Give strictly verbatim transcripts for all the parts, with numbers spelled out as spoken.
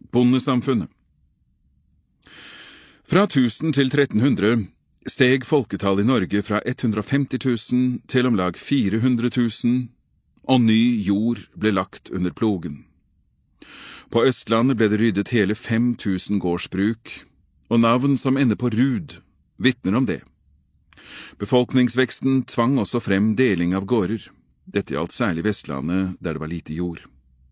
Bondesamfunnet. Fra tusen til tretten hundre steg folketallet i Norge fra hundre og femti tusen til om lag fire hundre tusen, og ny jord ble lagt under plogen. På Østlandet ble det ryddet hele fem tusen gårdsbruk, og navn som ender på Rud vitner om det. Befolkningsveksten tvang også frem deling av gårder. Dette gjaldt særlig Vestlandet, der det var lite jord.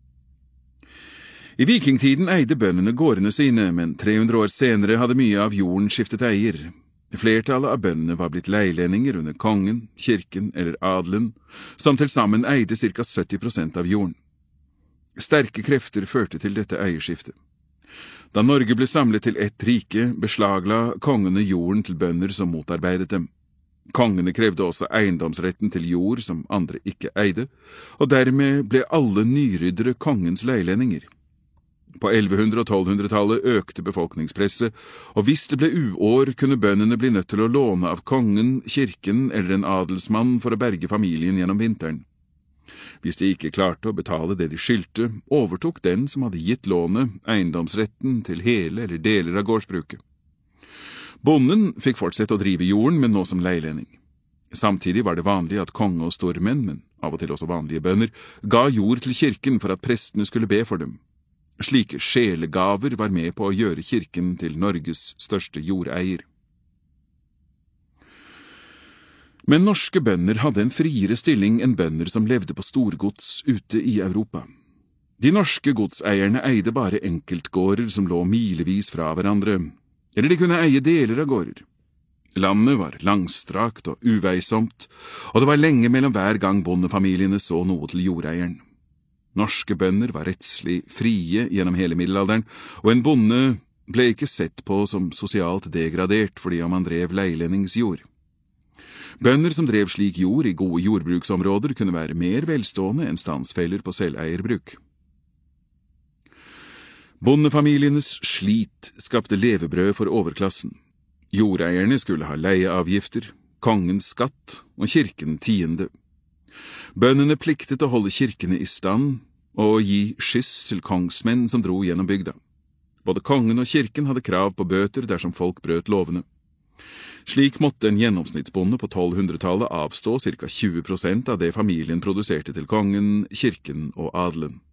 I vikingtiden eide bøndene gårdene sine, men tre hundre år senere hadde mye av jorden skiftet eier. Flertallet av bøndene var blitt leilendinger under kongen, kirken eller adelen, som til sammen eide ca. sytti prosent av jorden. Sterke krefter førte til dette eierskiftet. Da Norge ble samlet til ett rike, beslagla kongene jorden til bønder som motarbeidet dem. Kongene krevde også eiendomsretten til jord som andre ikke eide, og dermed ble alle nyryddere kongens leilendinger. På elleve hundre- og tolv hundre-tallet økte befolkningspresset, og hvis det ble uår, kunne bøndene bli nødt til å låne av kongen, kirken eller en adelsmann for å berge familien gjennom vinteren. Hvis de ikke klarte å betale det de skyldte, overtok den som hadde gitt lånet eiendomsretten til hele eller deler av gårdsbruket. Bonden fikk fortsette å drive jorden, men nå som leilending. Samtidig var det vanlig at konge og stormenn, men av og til også vanlige bønder, ga jord til kirken for at prestene skulle be for dem. Slike sjelegaver var med på å gjøre kirken til Norges største jordeier. Men norske bønder hadde en friere stilling enn bønder som levde på storgods ute i Europa. De norske godseierne eide bare enkeltgårder som lå milevis fra hverandre, eller de kunne eie deler av gårder. Landet var langstrakt og uveisomt, og det var lenge mellom hver gang bondefamiliene så noe til jordeieren. Norske bønder var rettslig frie gjennom hele middelalderen, og en bonde ble ikke sett på som sosialt degradert fordi om han drev leilendingsjord. Bønder som drev slik jord i gode jordbruksområder kunne være mer velstående enn stansfeller på selveierbruk. Bondefamilienes slit skapte levebrød for overklassen. Jordeierne skulle ha leieavgifter, kongens skatt og kirken tiende. Bøndene pliktet å holde kirkene i stand og gi skyss til kongsmenn som dro gjennom bygda. Både kongen og kirken hadde krav på bøter dersom folk brøt lovene. Slik måtte en gjennomsnittsbonde på tolv hundre-tallet avstå ca. tjue prosent av det familien produserte til kongen, kirken og adelen.